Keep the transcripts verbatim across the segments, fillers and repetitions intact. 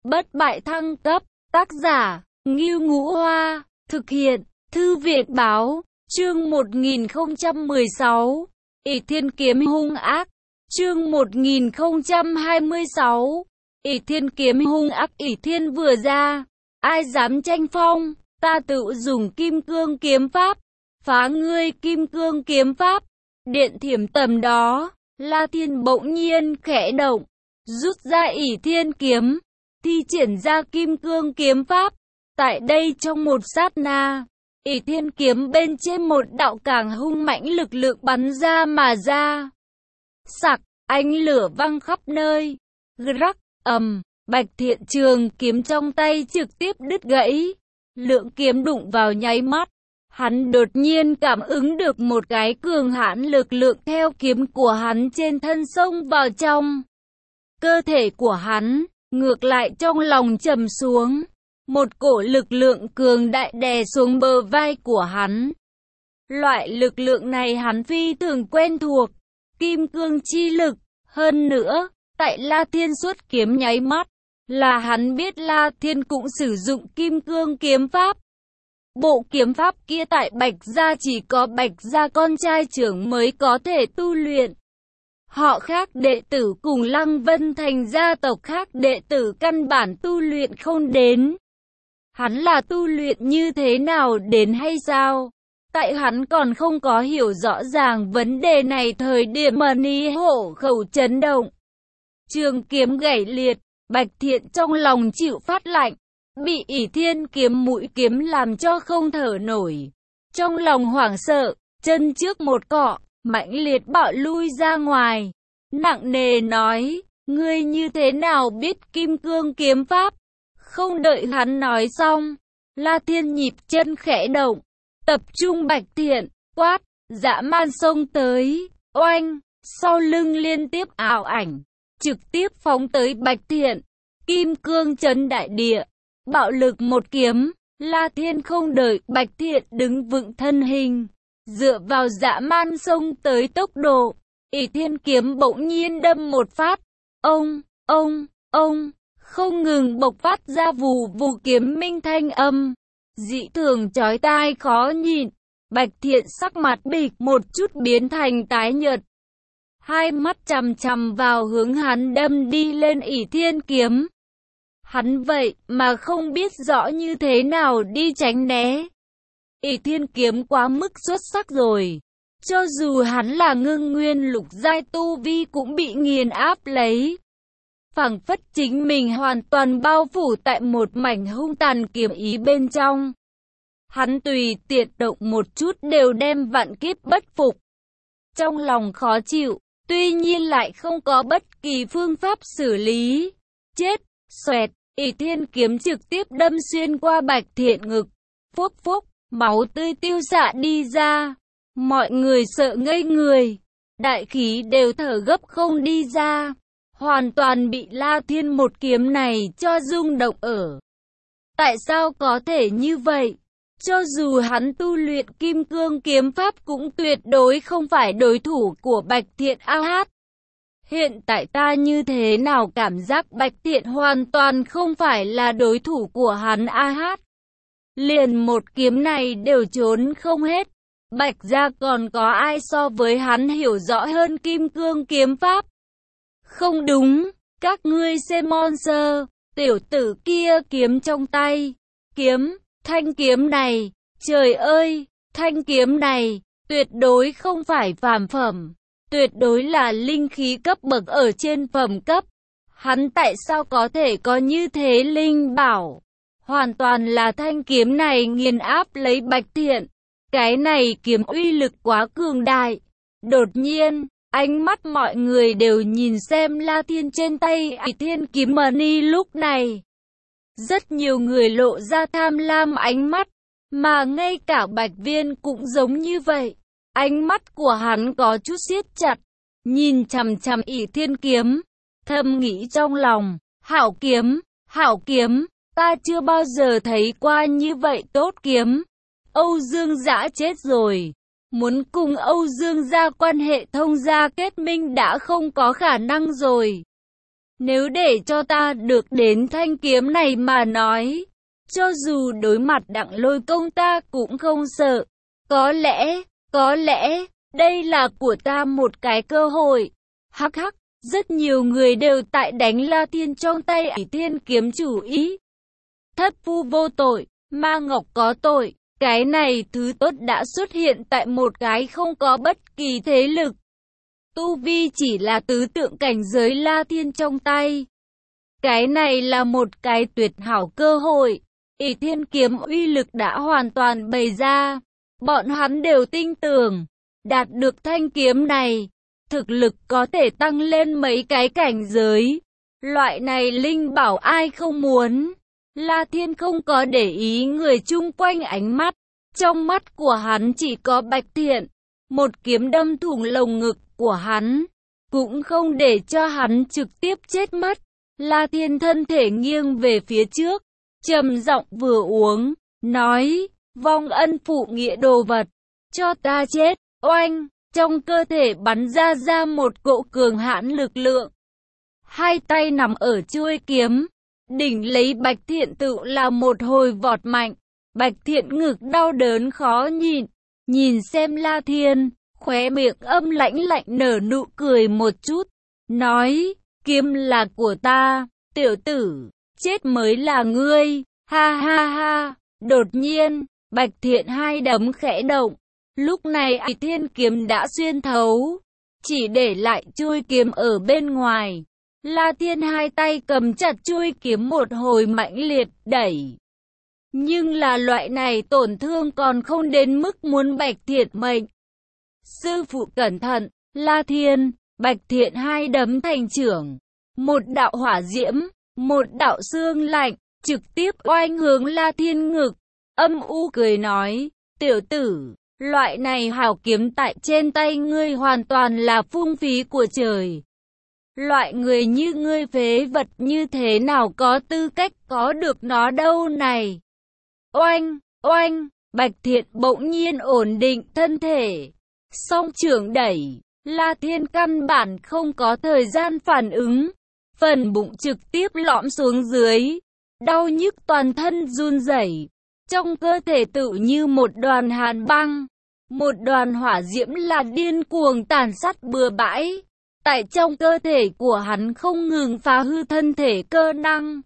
bất bại thăng cấp, tác giả, Ngưu Ngũ Hoa, thực hiện, Thư viện Báo, chương một nghìn không trăm mười sáu, Ỷ Thiên Kiếm hung ác, chương một nghìn không trăm hai mươi sáu, Ỷ Thiên Kiếm hung ác. Ỷ Thiên vừa ra, ai dám tranh phong, ta tự dùng Kim Cương Kiếm Pháp, phá ngươi Kim Cương Kiếm Pháp. Điện thiểm tầm đó, La Thiên bỗng nhiên khẽ động, rút ra Ỷ Thiên Kiếm, thi triển ra Kim Cương Kiếm Pháp. Tại đây trong một sát na, Ỷ Thiên Kiếm bên trên một đạo càng hung mãnh lực lượng bắn ra mà ra. Sặc, ánh lửa văng khắp nơi. Rắc, ầm, Bạch Thiện trường kiếm trong tay trực tiếp đứt gãy. Lượng kiếm đụng vào nháy mắt. Hắn đột nhiên cảm ứng được một cái cường hãn lực lượng theo kiếm của hắn trên thân xông vào trong cơ thể của hắn, ngược lại trong lòng trầm xuống. Một cổ lực lượng cường đại đè xuống bờ vai của hắn. Loại lực lượng này hắn phi thường quen thuộc, Kim Cương chi lực. Hơn nữa, tại La Thiên xuất kiếm nháy mắt, là hắn biết La Thiên cũng sử dụng Kim Cương Kiếm Pháp. Bộ kiếm pháp kia tại Bạch Gia chỉ có Bạch Gia con trai trưởng mới có thể tu luyện. Họ khác đệ tử cùng Lăng Vân Thành gia tộc khác đệ tử căn bản tu luyện không đến. Hắn là tu luyện như thế nào đến hay sao? Tại hắn còn không có hiểu rõ ràng vấn đề này thời điểm mà Ni Hổ Khẩu chấn động. Trường kiếm gãy liệt, Bạch Thiện trong lòng chịu phát lạnh, bị Ỷ Thiên Kiếm mũi kiếm làm cho không thở nổi. Trong lòng hoảng sợ, chân trước một cọ, mãnh liệt bạo lui ra ngoài. Nặng nề nói, ngươi như thế nào biết Kim Cương Kiếm Pháp? Không đợi hắn nói xong, La Thiên nhịp chân khẽ động, tập trung Bạch Thiện, quát, dã man xông tới, oanh, sau lưng liên tiếp ảo ảnh, trực tiếp phóng tới Bạch Thiện, Kim Cương chấn đại địa, bạo lực một kiếm. La Thiên không đợi Bạch Thiện đứng vững thân hình, dựa vào dã man xông tới tốc độ, Ỷ Thiên Kiếm bỗng nhiên đâm một phát, ông, ông, ông, không ngừng bộc phát ra vù vù kiếm minh thanh âm, dị thường chói tai khó nhìn. Bạch Thiện sắc mặt bịch một chút biến thành tái nhợt, hai mắt chằm chằm vào hướng hắn đâm đi lên Ỷ Thiên Kiếm. Hắn vậy mà không biết rõ như thế nào đi tránh né. Ỷ Thiên Kiếm quá mức xuất sắc rồi, cho dù hắn là ngưng nguyên lục giai tu vi cũng bị nghiền áp lấy. Phảng phất chính mình hoàn toàn bao phủ tại một mảnh hung tàn kiếm ý bên trong. Hắn tùy tiện động một chút đều đem vạn kiếp bất phục. Trong lòng khó chịu, tuy nhiên lại không có bất kỳ phương pháp xử lý. Chết, xoẹt, Ỷ Thiên Kiếm trực tiếp đâm xuyên qua Bạch Thiện ngực. Phốc phốc, máu tươi tiêu xạ đi ra. Mọi người sợ ngây người, đại khí đều thở gấp không đi ra. Hoàn toàn bị La Thiên một kiếm này cho rung động ở. Tại sao có thể như vậy? Cho dù hắn tu luyện Kim Cương Kiếm Pháp cũng tuyệt đối không phải đối thủ của Bạch Thiện a hát. Hiện tại ta như thế nào cảm giác Bạch Thiện hoàn toàn không phải là đối thủ của hắn a hát. Liền một kiếm này đều trốn không hết. Bạch Gia còn có ai so với hắn hiểu rõ hơn Kim Cương Kiếm Pháp? Không đúng, các ngươi xem monster, tiểu tử kia kiếm trong tay. Kiếm, thanh kiếm này, trời ơi, thanh kiếm này, tuyệt đối không phải phàm phẩm. Tuyệt đối là linh khí cấp bậc ở trên phẩm cấp. Hắn tại sao có thể có như thế linh bảo? Hoàn toàn là thanh kiếm này nghiền áp lấy Bạch Thiện. Cái này kiếm uy lực quá cường đại. Đột nhiên, ánh mắt mọi người đều nhìn xem La Thiên trên tay Ỷ Thiên Kiếm Money lúc này. Rất nhiều người lộ ra tham lam ánh mắt, mà ngay cả Bạch Viên cũng giống như vậy. Ánh mắt của hắn có chút siết chặt, nhìn chằm chằm Ỷ Thiên Kiếm, thầm nghĩ trong lòng, hảo kiếm, hảo kiếm, ta chưa bao giờ thấy qua như vậy tốt kiếm. Âu Dương Dã chết rồi, muốn cùng Âu Dương gia quan hệ thông gia kết minh đã không có khả năng rồi. Nếu để cho ta được đến thanh kiếm này mà nói, cho dù đối mặt Đặng Lôi Công ta cũng không sợ. Có lẽ, có lẽ, đây là của ta một cái cơ hội. Hắc hắc, rất nhiều người đều tại đánh La Thiên trong tay ỷ thiên kiếm chủ ý. Thất phu vô tội, Ma Ngọc có tội. Cái này thứ tốt đã xuất hiện tại một cái không có bất kỳ thế lực. Tu vi chỉ là tứ tượng cảnh giới La Thiên trong tay. Cái này là một cái tuyệt hảo cơ hội. ỷ thiên kiếm uy lực đã hoàn toàn bày ra. Bọn hắn đều tin tưởng, đạt được thanh kiếm này, thực lực có thể tăng lên mấy cái cảnh giới. Loại này linh bảo ai không muốn. La Thiên không có để ý người chung quanh ánh mắt. Trong mắt của hắn chỉ có Bạch Thiện. Một kiếm đâm thủng lồng ngực của hắn, cũng không để cho hắn trực tiếp chết mất. La Thiên thân thể nghiêng về phía trước, trầm giọng vừa uống, nói, vong ân phụ nghĩa đồ vật, cho ta chết. Oanh, trong cơ thể bắn ra ra một cỗ cường hãn lực lượng. Hai tay nằm ở chuôi kiếm, đỉnh lấy Bạch Thiện tự là một hồi vọt mạnh. Bạch Thiện ngực đau đớn khó nhịn, nhìn xem La Thiên, khóe miệng âm lãnh lạnh nở nụ cười một chút, nói, kiếm là của ta, tiểu tử, chết mới là ngươi, ha ha ha. Đột nhiên, Bạch Thiện hai đấm khẽ động, lúc này ỷ thiên kiếm đã xuyên thấu, chỉ để lại chuôi kiếm ở bên ngoài. La Thiên hai tay cầm chặt chuôi kiếm một hồi mãnh liệt đẩy. Nhưng là loại này tổn thương còn không đến mức muốn Bạch Thiện mệnh. Sư phụ cẩn thận, La Thiên, Bạch Thiện hai đấm thành trưởng. Một đạo hỏa diễm, một đạo xương lạnh, trực tiếp oanh hướng La Thiên ngực. Âm u cười nói, tiểu tử, loại này hảo kiếm tại trên tay ngươi hoàn toàn là phung phí của trời. Loại người như ngươi phế vật như thế nào có tư cách có được nó đâu này. Oanh, oanh, Bạch Thiện bỗng nhiên ổn định thân thể. Song trưởng đẩy, La Thiên căn bản không có thời gian phản ứng. Phần bụng trực tiếp lõm xuống dưới. Đau nhức toàn thân run rẩy. Trong cơ thể tự như một đoàn hàn băng. Một đoàn hỏa diễm là điên cuồng tàn sát bừa bãi. Tại trong cơ thể của hắn không ngừng phá hư thân thể cơ năng.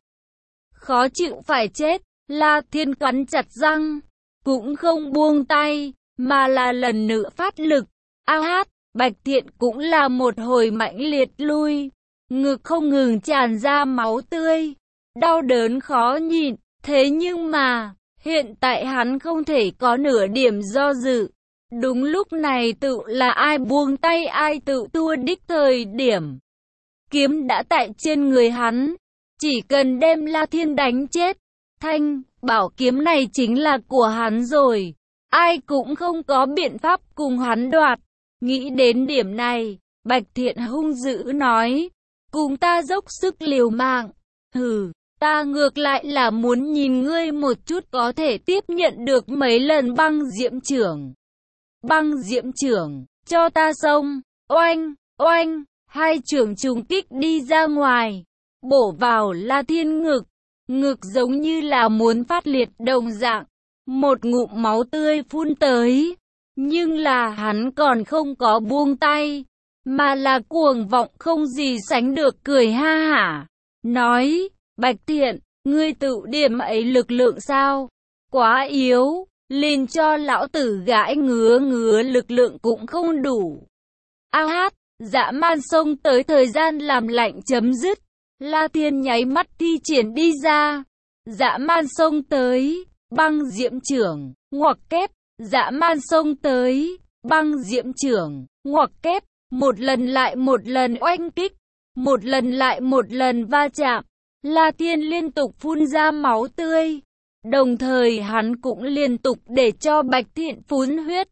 Khó chịu phải chết. La Thiên cắn chặt răng, cũng không buông tay, mà là lần nữa phát lực. A hát, Bạch Thiện cũng là một hồi mãnh liệt lui, ngực không ngừng tràn ra máu tươi, đau đớn khó nhịn. Thế nhưng mà, hiện tại hắn không thể có nửa điểm do dự. Đúng lúc này tự là ai buông tay ai tự thua đích thời điểm. Kiếm đã tại trên người hắn, chỉ cần đem La Thiên đánh chết. Thanh, bảo kiếm này chính là của hắn rồi. Ai cũng không có biện pháp cùng hắn đoạt. Nghĩ đến điểm này, Bạch Thiện hung dữ nói. Cùng ta dốc sức liều mạng. Hừ, ta ngược lại là muốn nhìn ngươi một chút có thể tiếp nhận được mấy lần băng diễm trưởng. Băng diễm trưởng, cho ta xông. Oanh, oanh, hai trưởng trùng kích đi ra ngoài. Bổ vào La Thiên ngực. Ngực giống như là muốn phát liệt đồng dạng. Một ngụm máu tươi phun tới. Nhưng là hắn còn không có buông tay. Mà là cuồng vọng không gì sánh được cười ha hả. Nói, Bạch Thiện, ngươi tự điểm ấy lực lượng sao? Quá yếu, liền cho lão tử gãi ngứa ngứa lực lượng cũng không đủ. A hát, dã man xông tới thời gian làm lạnh chấm dứt. La Thiên nháy mắt thi triển đi ra. Dã man xông tới, băng diễm trưởng, ngoặc kép. Dã man xông tới, băng diễm trưởng, ngoặc kép. Một lần lại một lần oanh kích. Một lần lại một lần va chạm. La Thiên liên tục phun ra máu tươi. Đồng thời hắn cũng liên tục để cho Bạch Thiện phun huyết.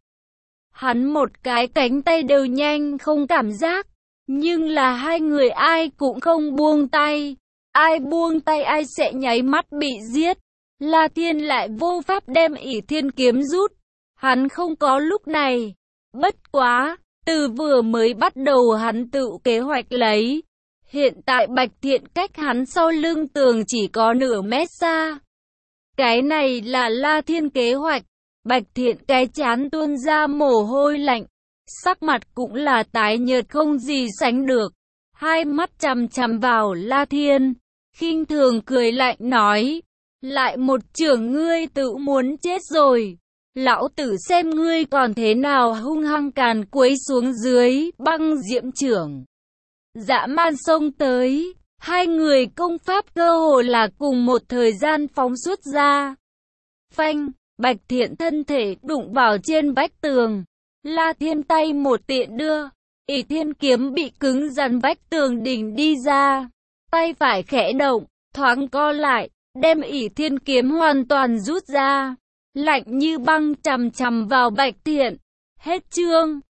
Hắn một cái cánh tay đều nhanh không cảm giác. Nhưng là hai người ai cũng không buông tay. Ai buông tay ai sẽ nháy mắt bị giết. La Thiên lại vô pháp đem ỷ thiên kiếm rút. Hắn không có lúc này. Bất quá, từ vừa mới bắt đầu hắn tự kế hoạch lấy. Hiện tại Bạch Thiện cách hắn sau lưng tường chỉ có nửa mét xa. Cái này là La Thiên kế hoạch. Bạch Thiện cái trán tuôn ra mồ hôi lạnh, sắc mặt cũng là tái nhợt không gì sánh được. Hai mắt chằm chằm vào La Thiên, khinh thường cười lạnh nói, lại một trưởng ngươi tự muốn chết rồi. Lão tử xem ngươi còn thế nào hung hăng càn quấy xuống dưới. Băng diễm trưởng dã man xông tới, hai người công pháp cơ hồ là cùng một thời gian phóng xuất ra. Phanh, Bạch Thiện thân thể đụng vào trên vách tường. La Thiên tay một tiện đưa, Ỷ Thiên kiếm bị cứng rắn vách tường đỉnh đi ra. Tay phải khẽ động, thoáng co lại, đem Ỷ Thiên kiếm hoàn toàn rút ra. Lạnh như băng chằm chằm vào Bạch Thiện. Hết chương.